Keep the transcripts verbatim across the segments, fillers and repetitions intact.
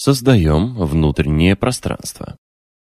Создаем внутреннее пространство.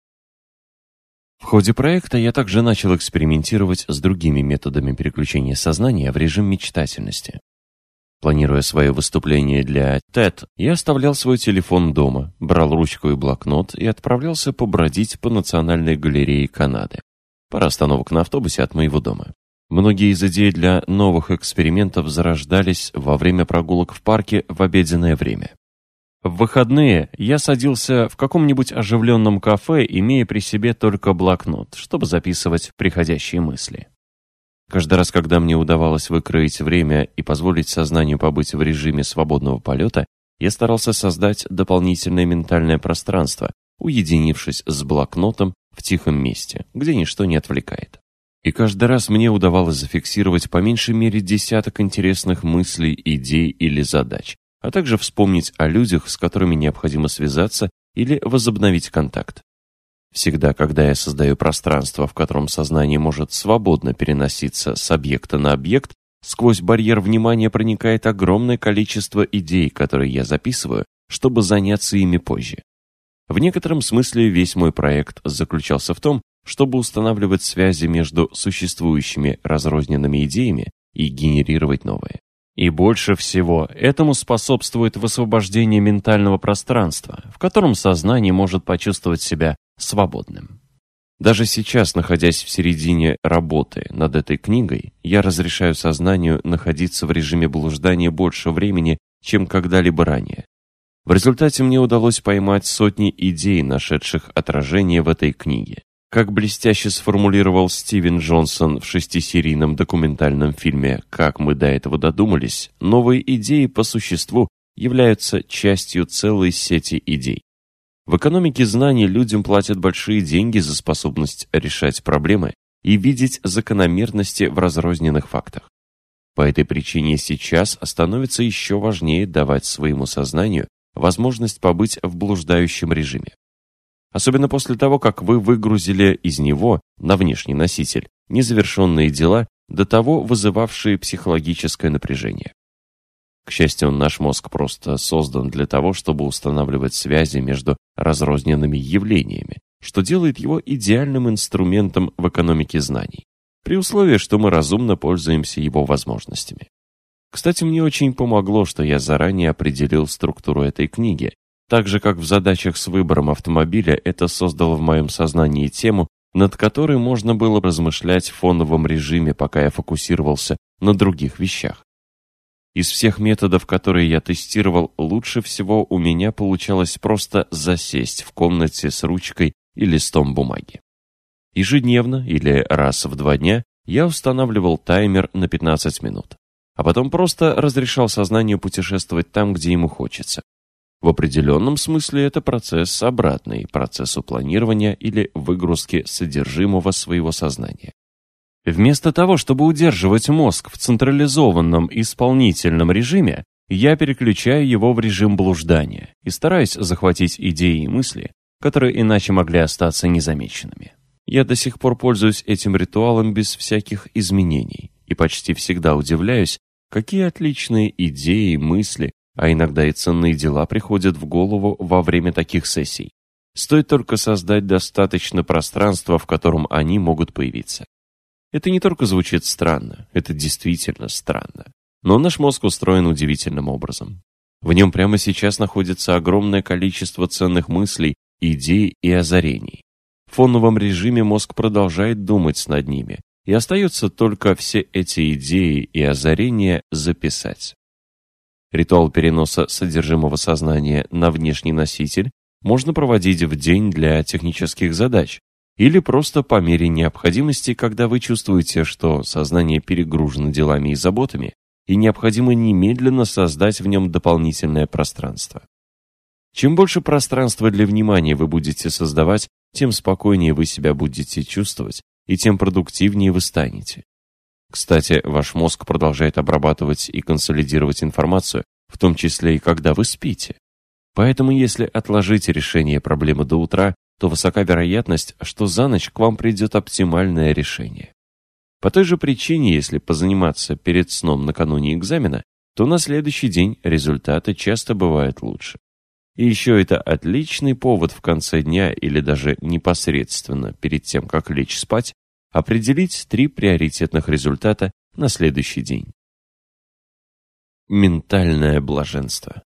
В ходе проекта я также начал экспериментировать с другими методами переключения сознания в режим мечтательности. Планируя свое выступление для тед, я оставлял свой телефон дома, брал ручку и блокнот и отправлялся побродить по Национальной галерее Канады. Пара остановок на автобусе от моего дома. Многие из идей для новых экспериментов зарождались во время прогулок в парке в обеденное время. В выходные я садился в каком-нибудь оживленном кафе, имея при себе только блокнот, чтобы записывать приходящие мысли. Каждый раз, когда мне удавалось выкроить время и позволить сознанию побыть в режиме свободного полета, я старался создать дополнительное ментальное пространство, уединившись с блокнотом в тихом месте, где ничто не отвлекает. И каждый раз мне удавалось зафиксировать по меньшей мере десяток интересных мыслей, идей или задач, а также вспомнить о людях, с которыми необходимо связаться или возобновить контакт. Всегда, когда я создаю пространство, в котором сознание может свободно переноситься с объекта на объект, сквозь барьер внимания проникает огромное количество идей, которые я записываю, чтобы заняться ими позже. В некотором смысле весь мой проект заключался в том, чтобы устанавливать связи между существующими разрозненными идеями и генерировать новые. И больше всего этому способствует высвобождение ментального пространства, в котором сознание может почувствовать себя свободным. Даже сейчас, находясь в середине работы над этой книгой, я разрешаю сознанию находиться в режиме блуждания больше времени, чем когда-либо ранее. В результате мне удалось поймать сотни идей, нашедших отражение в этой книге. Как блестяще сформулировал Стивен Джонсон в шестисерийном документальном фильме «Как мы до этого додумались», новые идеи по существу являются частью целой сети идей. В экономике знаний людям платят большие деньги за способность решать проблемы и видеть закономерности в разрозненных фактах. По этой причине сейчас становится еще важнее давать своему сознанию возможность побыть в блуждающем режиме. Особенно после того, как вы выгрузили из него на внешний носитель незавершенные дела, до того вызывавшие психологическое напряжение. К счастью, наш мозг просто создан для того, чтобы устанавливать связи между разрозненными явлениями, что делает его идеальным инструментом в экономике знаний, при условии, что мы разумно пользуемся его возможностями. Кстати, мне очень помогло, что я заранее определил структуру этой книги, так же, как в задачах с выбором автомобиля это создало в моем сознании тему, над которой можно было размышлять в фоновом режиме, пока я фокусировался на других вещах. Из всех методов, которые я тестировал, лучше всего у меня получалось просто засесть в комнате с ручкой и листом бумаги. Ежедневно или раз в два дня я устанавливал таймер на пятнадцать минут, а потом просто разрешал сознанию путешествовать там, где ему хочется. В определенном смысле это процесс обратный процессу планирования или выгрузки содержимого своего сознания. Вместо того, чтобы удерживать мозг в централизованном исполнительном режиме, я переключаю его в режим блуждания и стараюсь захватить идеи и мысли, которые иначе могли остаться незамеченными. Я до сих пор пользуюсь этим ритуалом без всяких изменений и почти всегда удивляюсь, какие отличные идеи, мысли, а иногда и ценные дела приходят в голову во время таких сессий. Стоит только создать достаточно пространства, в котором они могут появиться. Это не только звучит странно, это действительно странно. Но наш мозг устроен удивительным образом. В нем прямо сейчас находится огромное количество ценных мыслей, идей и озарений. В фоновом режиме мозг продолжает думать над ними, и остается только все эти идеи и озарения записать. Ритуал переноса содержимого сознания на внешний носитель можно проводить в день для технических задач или просто по мере необходимости, когда вы чувствуете, что сознание перегружено делами и заботами, и необходимо немедленно создать в нем дополнительное пространство. Чем больше пространства для внимания вы будете создавать, тем спокойнее вы себя будете чувствовать, и тем продуктивнее вы станете. Кстати, ваш мозг продолжает обрабатывать и консолидировать информацию, в том числе и когда вы спите. Поэтому, если отложить решение проблемы до утра, то высока вероятность, что за ночь к вам придет оптимальное решение. По той же причине, если позаниматься перед сном накануне экзамена, то на следующий день результаты часто бывают лучше. И еще это отличный повод в конце дня или даже непосредственно перед тем, как лечь спать, определить три приоритетных результата на следующий день. Ментальное блаженство.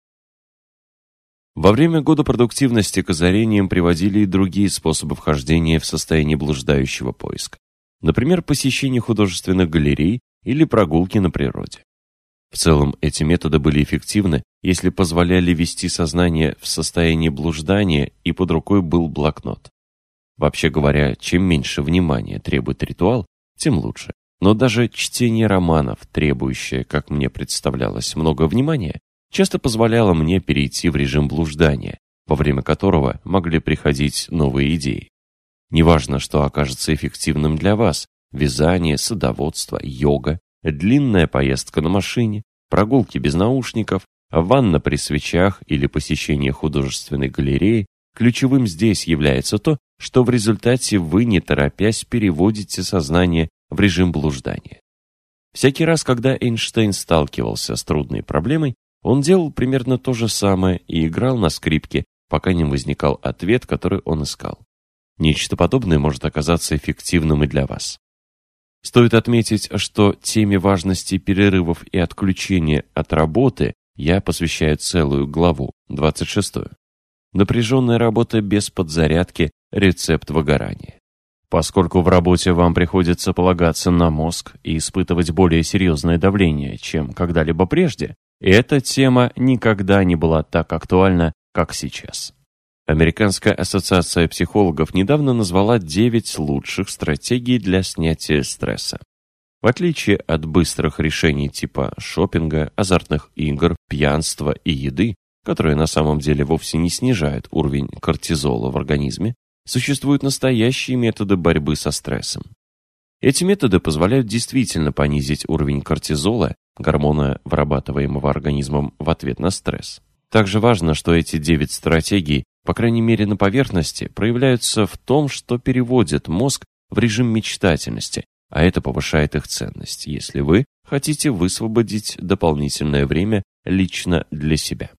Во время года продуктивности к озарениям приводили и другие способы вхождения в состояние блуждающего поиска. Например, посещение художественных галерей или прогулки на природе. В целом, эти методы были эффективны, если позволяли вести сознание в состоянии блуждания и под рукой был блокнот. Вообще говоря, чем меньше внимания требует ритуал, тем лучше. Но даже чтение романов, требующее, как мне представлялось, много внимания, часто позволяло мне перейти в режим блуждания, во время которого могли приходить новые идеи. Неважно, что окажется эффективным для вас – вязание, садоводство, йога, длинная поездка на машине, прогулки без наушников, ванна при свечах или посещение художественной галереи, ключевым здесь является то, что в результате вы, не торопясь, переводите сознание в режим блуждания. Всякий раз, когда Эйнштейн сталкивался с трудной проблемой, он делал примерно то же самое и играл на скрипке, пока не возникал ответ, который он искал. Нечто подобное может оказаться эффективным и для вас. Стоит отметить, что теме важности перерывов и отключения от работы я посвящаю целую главу, двадцать шестую. Напряженная работа без подзарядки – рецепт выгорания. Поскольку в работе вам приходится полагаться на мозг и испытывать более серьезное давление, чем когда-либо прежде, эта тема никогда не была так актуальна, как сейчас. Американская ассоциация психологов недавно назвала девять лучших стратегий для снятия стресса. В отличие от быстрых решений типа шопинга, азартных игр, пьянства и еды, которые на самом деле вовсе не снижают уровень кортизола в организме, существуют настоящие методы борьбы со стрессом. Эти методы позволяют действительно понизить уровень кортизола, гормона, вырабатываемого организмом в ответ на стресс. Также важно, что эти девять стратегий, по крайней мере на поверхности, проявляются в том, что переводят мозг в режим мечтательности, а это повышает их ценность, если вы хотите высвободить дополнительное время лично для себя.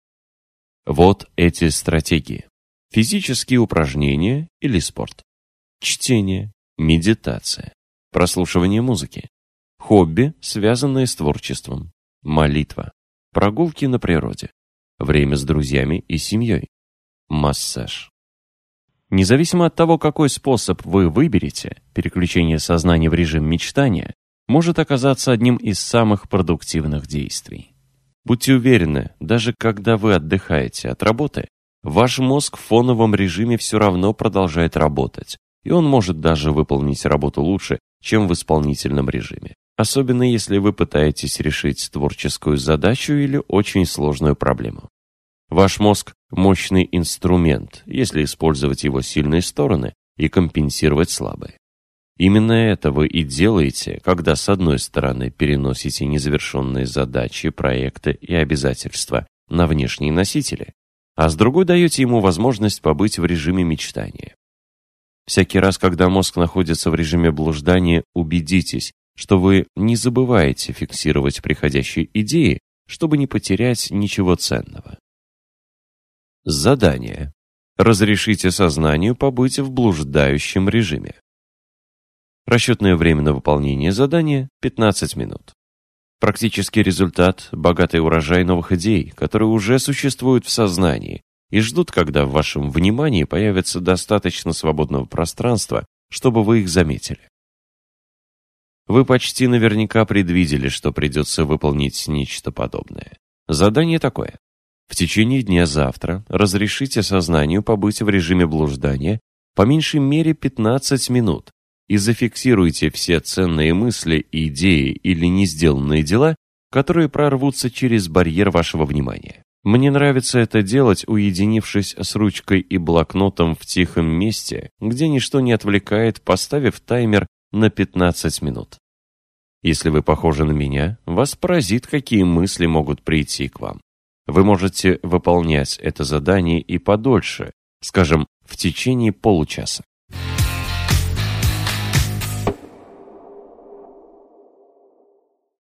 Вот эти стратегии. Физические упражнения или спорт. Чтение, медитация, прослушивание музыки. Хобби, связанные с творчеством. Молитва. Прогулки на природе. Время с друзьями и семьей. Массаж. Независимо от того, какой способ вы выберете, переключение сознания в режим мечтания может оказаться одним из самых продуктивных действий. Будьте уверены, даже когда вы отдыхаете от работы, ваш мозг в фоновом режиме все равно продолжает работать, и он может даже выполнить работу лучше, чем в исполнительном режиме. Особенно если вы пытаетесь решить творческую задачу или очень сложную проблему. Ваш мозг – мощный инструмент, если использовать его сильные стороны и компенсировать слабые. Именно это вы и делаете, когда с одной стороны переносите незавершенные задачи, проекты и обязательства на внешние носители, а с другой даете ему возможность побыть в режиме мечтания. Всякий раз, когда мозг находится в режиме блуждания, убедитесь, что вы не забываете фиксировать приходящие идеи, чтобы не потерять ничего ценного. Задание. Разрешите сознанию побыть в блуждающем режиме. Расчетное время на выполнение задания – пятнадцать минут. Практический результат – богатый урожай новых идей, которые уже существуют в сознании и ждут, когда в вашем внимании появится достаточно свободного пространства, чтобы вы их заметили. Вы почти наверняка предвидели, что придется выполнить нечто подобное. Задание такое. В течение дня завтра разрешите сознанию побыть в режиме блуждания по меньшей мере пятнадцать минут и зафиксируйте все ценные мысли, идеи или не сделанные дела, которые прорвутся через барьер вашего внимания. Мне нравится это делать, уединившись с ручкой и блокнотом в тихом месте, где ничто не отвлекает, поставив таймер на пятнадцать минут. Если вы похожи на меня, вас поразит, какие мысли могут прийти к вам. Вы можете выполнять это задание и подольше, скажем, в течение получаса.